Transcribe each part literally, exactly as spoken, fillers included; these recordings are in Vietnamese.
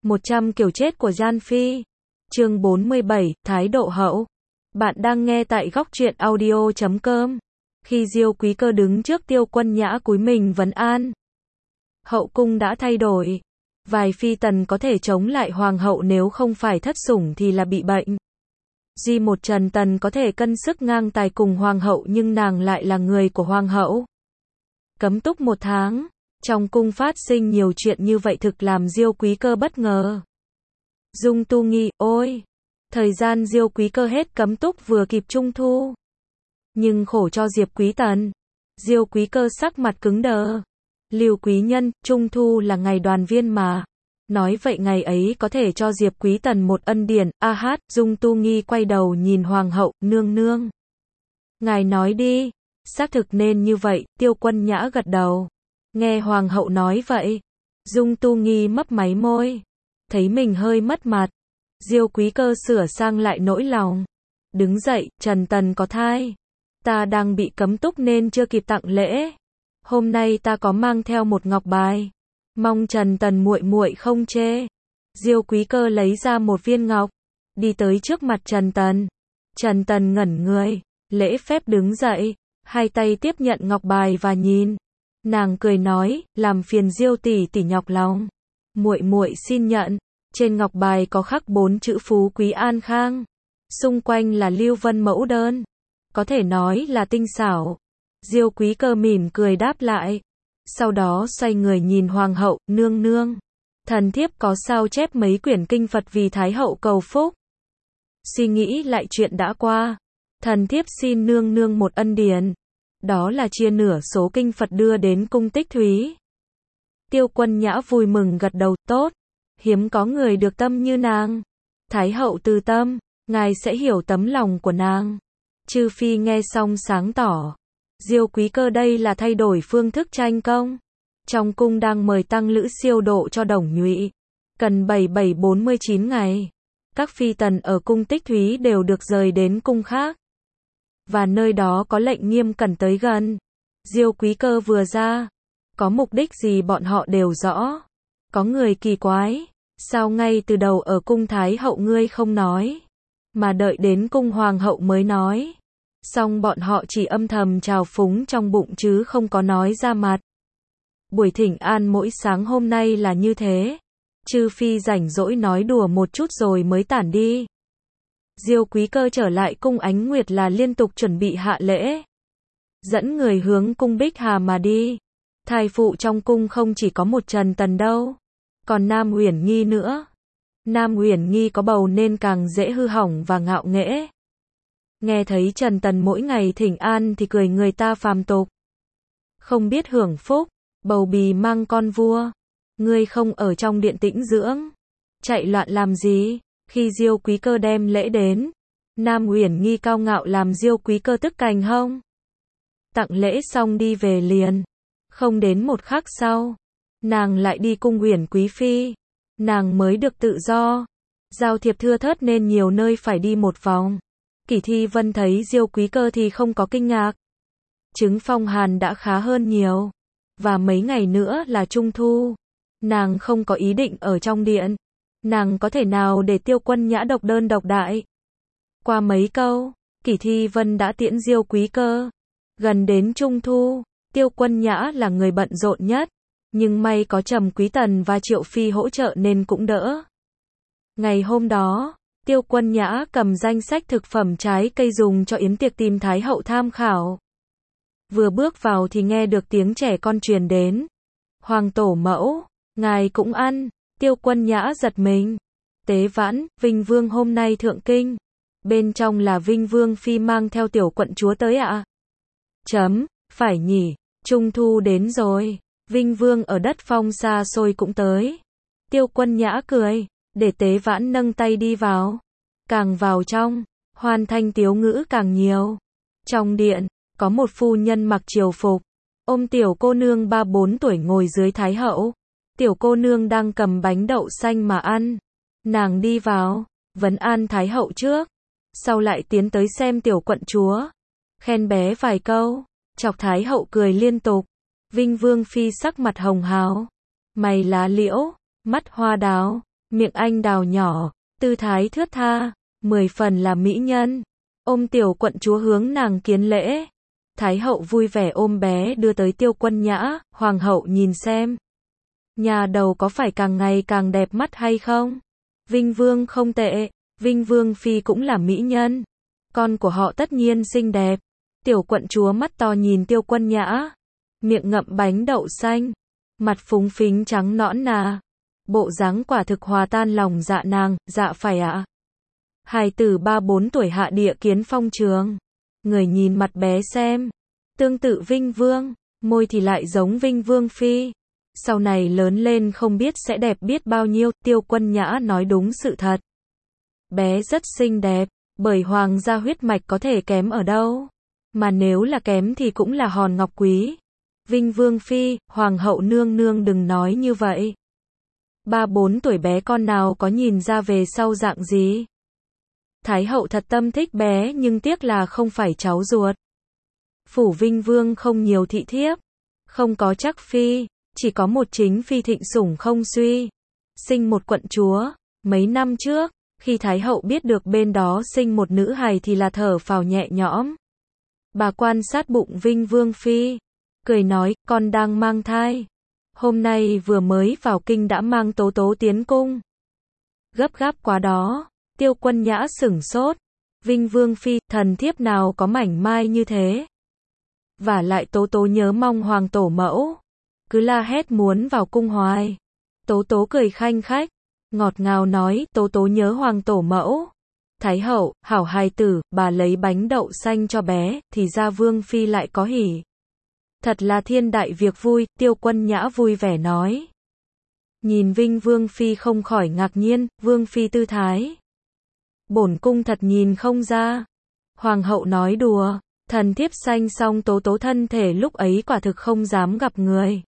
một trăm kiểu chết của Gian Phi. Chương bốn mươi bảy, Thái độ hậu. Bạn đang nghe tại góc truyện audio chấm com. Khi Diêu Quý Cơ đứng trước Tiêu Quân Nhã cúi mình vấn an. Hậu cung đã thay đổi. Vài phi tần có thể chống lại hoàng hậu, nếu không phải thất sủng thì là bị bệnh. Duy một Trần Tần có thể cân sức ngang tài cùng hoàng hậu, nhưng nàng lại là người của hoàng hậu. Cấm túc một tháng. Trong cung phát sinh nhiều chuyện như vậy thực làm Diêu Quý Cơ bất ngờ. Dung Tu Nghi, ôi! Thời gian Diêu Quý Cơ hết cấm túc vừa kịp Trung Thu. Nhưng khổ cho Diệp Quý Tần. Diêu Quý Cơ sắc mặt cứng đờ. Lưu Quý Nhân, Trung Thu là ngày đoàn viên mà. Nói vậy ngày ấy có thể cho Diệp Quý Tần một ân điển. A hát, Dung Tu Nghi quay đầu nhìn hoàng hậu, nương nương. Ngài nói đi. Xác thực nên như vậy, Tiêu Quân Nhã gật đầu. Nghe hoàng hậu nói vậy, Dung Tu Nghi mấp máy môi, thấy mình hơi mất mặt. Diêu Quý Cơ sửa sang lại nỗi lòng, đứng dậy, Trần Tần có thai, ta đang bị cấm túc nên chưa kịp tặng lễ. Hôm nay ta có mang theo một ngọc bài, mong Trần Tần muội muội không chê. Diêu Quý Cơ lấy ra một viên ngọc, đi tới trước mặt Trần Tần. Trần Tần ngẩn người, lễ phép đứng dậy, hai tay tiếp nhận ngọc bài và nhìn. Nàng cười nói, làm phiền Diêu tỷ tỷ nhọc lòng. Muội muội xin nhận. Trên ngọc bài có khắc bốn chữ phú quý an khang. Xung quanh là lưu vân mẫu đơn. Có thể nói là tinh xảo. Diêu Quý Cơ mỉm cười đáp lại. Sau đó xoay người nhìn hoàng hậu, nương nương. Thần thiếp có sao chép mấy quyển kinh Phật vì Thái hậu cầu phúc. Suy nghĩ lại chuyện đã qua. Thần thiếp xin nương nương một ân điển. Đó là chia nửa số kinh Phật đưa đến cung Tích Thúy. Tiêu Quân Nhã vui mừng gật đầu, tốt. Hiếm có người được tâm như nàng. Thái hậu từ tâm, ngài sẽ hiểu tấm lòng của nàng. Chư phi nghe xong sáng tỏ. Diêu Quý Cơ đây là thay đổi phương thức tranh công. Trong cung đang mời tăng lữ siêu độ cho Đồng Nhụy. Cần bảy bảy bốn mươi chín ngày. Các phi tần ở cung Tích Thúy đều được rời đến cung khác. Và nơi đó có lệnh nghiêm cẩn tới gần. Diêu Quý Cơ vừa ra, có mục đích gì bọn họ đều rõ. Có người kỳ quái, sao ngay từ đầu ở cung Thái hậu ngươi không nói, mà đợi đến cung hoàng hậu mới nói. Xong bọn họ chỉ âm thầm trào phúng trong bụng chứ không có nói ra mặt. Buổi thỉnh an mỗi sáng hôm nay là như thế. Chư phi rảnh rỗi nói đùa một chút rồi mới tản đi. Diêu Quý Cơ trở lại cung Ánh Nguyệt là liên tục chuẩn bị hạ lễ. Dẫn người hướng cung Bích Hà mà đi. Thai phụ trong cung không chỉ có một Trần Tần đâu. Còn Nam Uyển Nghi nữa. Nam Uyển Nghi có bầu nên càng dễ hư hỏng và ngạo nghễ. Nghe thấy Trần Tần mỗi ngày thỉnh an thì cười người ta phàm tục. Không biết hưởng phúc, bầu bì mang con vua. Ngươi không ở trong điện tĩnh dưỡng. Chạy loạn làm gì? Khi Diêu Quý Cơ đem lễ đến, Nam Uyển Nghi cao ngạo làm Diêu Quý Cơ tức cành hông. Tặng lễ xong đi về liền. Không đến một khắc sau, nàng lại đi cung Uyển Quý Phi. Nàng mới được tự do. Giao thiệp thưa thớt nên nhiều nơi phải đi một vòng. Kỷ Thi Vân thấy Diêu Quý Cơ thì không có kinh ngạc. Chứng phong hàn đã khá hơn nhiều. Và mấy ngày nữa là Trung Thu. Nàng không có ý định ở trong điện. Nàng có thể nào để Tiêu Quân Nhã độc đơn độc đại. Qua mấy câu, Kỷ Thi Vân đã tiễn Diêu Quý Cơ. Gần đến Trung Thu, Tiêu Quân Nhã là người bận rộn nhất. Nhưng may có Trầm Quý Tần và Triệu Phi hỗ trợ nên cũng đỡ. Ngày hôm đó, Tiêu Quân Nhã cầm danh sách thực phẩm trái cây dùng cho yến tiệc tìm Thái hậu tham khảo. Vừa bước vào thì nghe được tiếng trẻ con truyền đến. Hoàng tổ mẫu, ngài cũng ăn. Tiêu Quân Nhã giật mình. Tế Vãn, Vinh Vương hôm nay thượng kinh. Bên trong là Vinh Vương Phi mang theo tiểu quận chúa tới ạ. À? Chấm, phải nhỉ, Trung Thu đến rồi. Vinh Vương ở đất phong xa xôi cũng tới. Tiêu Quân Nhã cười, để Tế Vãn nâng tay đi vào. Càng vào trong, hoan thanh tiếu ngữ càng nhiều. Trong điện, có một phu nhân mặc triều phục. Ôm tiểu cô nương ba bốn tuổi ngồi dưới Thái hậu. Tiểu cô nương đang cầm bánh đậu xanh mà ăn. Nàng đi vào, vấn an Thái hậu trước. Sau lại tiến tới xem tiểu quận chúa. Khen bé vài câu. Chọc Thái hậu cười liên tục. Vinh Vương Phi sắc mặt hồng hào. Mày lá liễu, mắt hoa đào. miệng anh đào nhỏ, tư thái thướt tha, mười phần là mỹ nhân. Ôm tiểu quận chúa hướng nàng kiến lễ. Thái hậu vui vẻ ôm bé đưa tới Tiêu Quân Nhã, hoàng hậu nhìn xem. Nhà đầu có phải càng ngày càng đẹp mắt hay không? Vinh Vương không tệ, Vinh Vương phi cũng là mỹ nhân. Con của họ tất nhiên xinh đẹp. Tiểu quận chúa mắt to nhìn Tiêu Quân Nhã, miệng ngậm bánh đậu xanh, mặt phúng phính trắng nõn nà. Bộ dáng quả thực hòa tan lòng dạ nàng, dạ phải ạ. À. Hài tử ba bốn tuổi hạ địa kiến phong trường. Người nhìn mặt bé xem, tương tự Vinh Vương, môi thì lại giống Vinh Vương phi. Sau này lớn lên không biết sẽ đẹp biết bao nhiêu, Tiêu Quân Nhã nói đúng sự thật. Bé rất xinh đẹp, bởi hoàng gia huyết mạch có thể kém ở đâu. Mà nếu là kém thì cũng là hòn ngọc quý. Vinh Vương phi, hoàng hậu nương nương đừng nói như vậy. Ba bốn tuổi bé con nào có nhìn ra về sau dạng gì. Thái hậu thật tâm thích bé nhưng tiếc là không phải cháu ruột. Phủ Vinh Vương không nhiều thị thiếp, không có chắc phi, chỉ có một chính phi thịnh sủng không suy. Sinh một quận chúa, mấy năm trước, khi Thái hậu biết được bên đó sinh một nữ hài thì là thở phào nhẹ nhõm. Bà quan sát bụng Vinh Vương phi, cười nói, con đang mang thai. Hôm nay vừa mới vào kinh đã mang Tố Tố tiến cung. Gấp gáp quá đó. Tiêu Quân Nhã sửng sốt. Vinh Vương phi, thần thiếp nào có mảnh mai như thế. Và lại Tố Tố nhớ mong hoàng tổ mẫu. Cứ la hét muốn vào cung hoài. Tố Tố cười khanh khách, ngọt ngào nói, Tố Tố nhớ hoàng tổ mẫu. Thái hậu, hảo hài tử, bà lấy bánh đậu xanh cho bé, thì ra Vương phi lại có hỉ. Thật là thiên đại việc vui, Tiêu Quân Nhã vui vẻ nói. Nhìn Vinh Vương phi không khỏi ngạc nhiên, Vương phi tư thái. Bổn cung thật nhìn không ra. Hoàng hậu nói đùa, thần thiếp sanh xong Tố Tố thân thể lúc ấy quả thực không dám gặp người.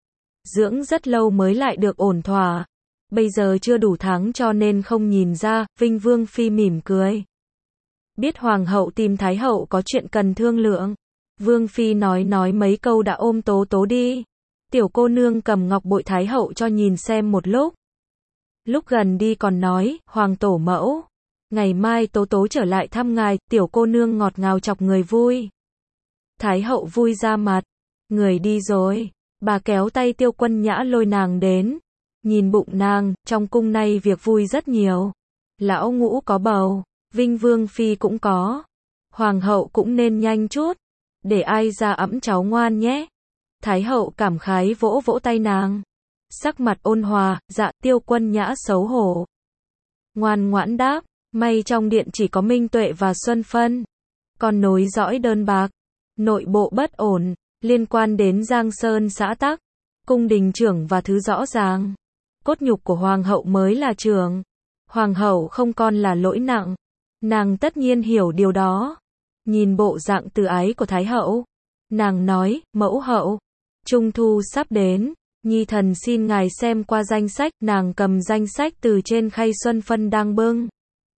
Dưỡng rất lâu mới lại được ổn thỏa. Bây giờ chưa đủ tháng cho nên không nhìn ra, Vinh Vương phi mỉm cười. Biết hoàng hậu tìm Thái hậu có chuyện cần thương lượng. Vương phi nói nói mấy câu đã ôm Tố Tố đi. Tiểu cô nương cầm ngọc bội Thái hậu cho nhìn xem một lúc. Lúc gần đi còn nói, hoàng tổ mẫu. Ngày mai Tố Tố trở lại thăm ngài, tiểu cô nương ngọt ngào chọc người vui. Thái hậu vui ra mặt. Người đi rồi. Bà kéo tay Tiêu Quân Nhã lôi nàng đến. Nhìn bụng nàng, trong cung này việc vui rất nhiều. Lão ngũ có bầu, Vinh Vương phi cũng có. Hoàng hậu cũng nên nhanh chút. Để ai ra ẵm cháu ngoan nhé. Thái hậu cảm khái vỗ vỗ tay nàng. Sắc mặt ôn hòa, dạ. Tiêu Quân Nhã xấu hổ. Ngoan ngoãn đáp. May trong điện chỉ có Minh Tuệ và Xuân Phân. Còn nối dõi đơn bạc. Nội bộ bất ổn. Liên quan đến Giang Sơn xã tắc. Cung đình trưởng và thứ rõ ràng. Cốt nhục của hoàng hậu mới là trưởng. Hoàng hậu không còn là lỗi nặng. Nàng tất nhiên hiểu điều đó. Nhìn bộ dạng từ ái của Thái hậu. Nàng nói, mẫu hậu. Trung thu sắp đến. Nhi thần xin ngài xem qua danh sách. Nàng cầm danh sách từ trên khay Xuân Phân đang bưng.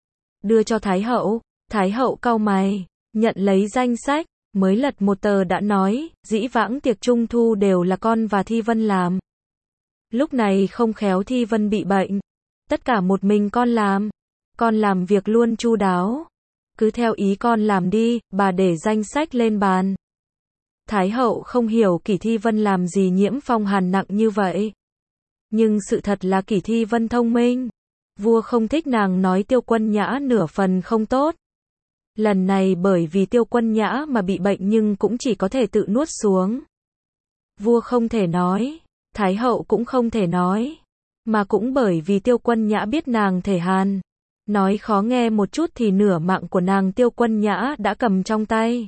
Đưa cho Thái hậu. Thái hậu cau mày. Nhận lấy danh sách. Mới lật một tờ đã nói, dĩ vãng tiệc trung thu đều là con và Thi Vân làm. Lúc này không khéo Thi Vân bị bệnh. Tất cả một mình con làm. Con làm việc luôn chu đáo. Cứ theo ý con làm đi, bà để danh sách lên bàn. Thái hậu không hiểu Kỷ Thi Vân làm gì nhiễm phong hàn nặng như vậy. Nhưng sự thật là Kỷ Thi Vân thông minh. Vua không thích nàng nói Tiêu Quân Nhã nửa phần không tốt. Lần này bởi vì Tiêu Quân Nhã mà bị bệnh nhưng cũng chỉ có thể tự nuốt xuống. Vua không thể nói, Thái hậu cũng không thể nói. Mà cũng bởi vì Tiêu Quân Nhã biết nàng thể hàn. Nói khó nghe một chút thì nửa mạng của nàng Tiêu Quân Nhã đã cầm trong tay.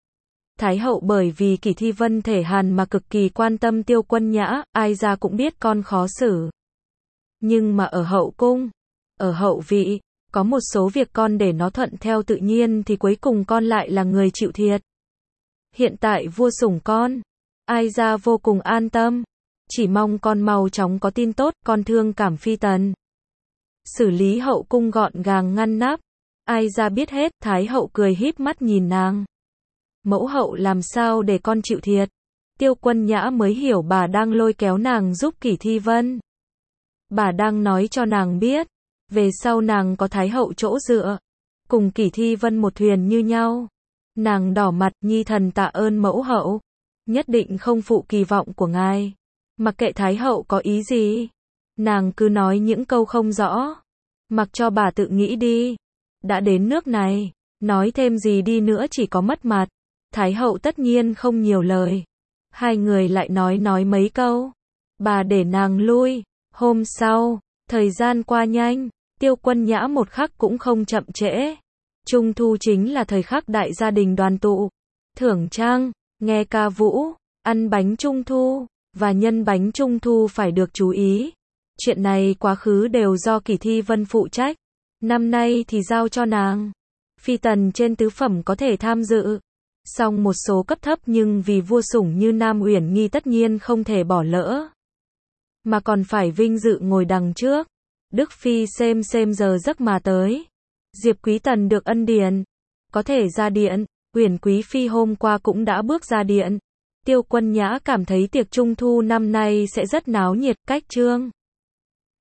Thái hậu bởi vì Kỷ Thi Vân thể hàn mà cực kỳ quan tâm Tiêu Quân Nhã, ai ra cũng biết con khó xử. Nhưng mà ở hậu cung, ở hậu vị, có một số việc con để nó thuận theo tự nhiên thì cuối cùng con lại là người chịu thiệt. Hiện tại vua sủng con, ai ra vô cùng an tâm. Chỉ mong con mau chóng có tin tốt, con thương cảm phi tần. Xử lý hậu cung gọn gàng ngăn nắp. Ai ra biết hết, Thái hậu cười híp mắt nhìn nàng. Mẫu hậu làm sao để con chịu thiệt. Tiêu Quân Nhã mới hiểu bà đang lôi kéo nàng giúp Kỷ Thi Vân. Bà đang nói cho nàng biết, về sau nàng có thái hậu chỗ dựa, cùng Kỷ Thi Vân một thuyền như nhau. Nàng đỏ mặt, nhi thần tạ ơn mẫu hậu, nhất định không phụ kỳ vọng của ngài. Mặc kệ thái hậu có ý gì, nàng cứ nói những câu không rõ, mặc cho bà tự nghĩ đi. Đã đến nước này, nói thêm gì đi nữa chỉ có mất mặt. Thái hậu tất nhiên không nhiều lời. Hai người lại nói nói mấy câu, bà để nàng lui. Hôm sau, thời gian qua nhanh, Tiêu Quân Nhã một khắc cũng không chậm trễ. Trung thu chính là thời khắc đại gia đình đoàn tụ, thưởng trăng, nghe ca vũ, ăn bánh trung thu, và nhân bánh trung thu phải được chú ý. Chuyện này quá khứ đều do Kỷ Thi Vân phụ trách, năm nay thì giao cho nàng. Phi tần trên tứ phẩm có thể tham dự, song một số cấp thấp nhưng vì vua sủng như Nam Uyển Nghi tất nhiên không thể bỏ lỡ, mà còn phải vinh dự ngồi đằng trước. Đức Phi xem xem giờ giấc mà tới. Diệp Quý Tần được ân điển, có thể ra điện. Uyển Quý Phi hôm qua cũng đã bước ra điện. Tiêu Quân Nhã cảm thấy tiệc trung thu năm nay sẽ rất náo nhiệt, cách trương.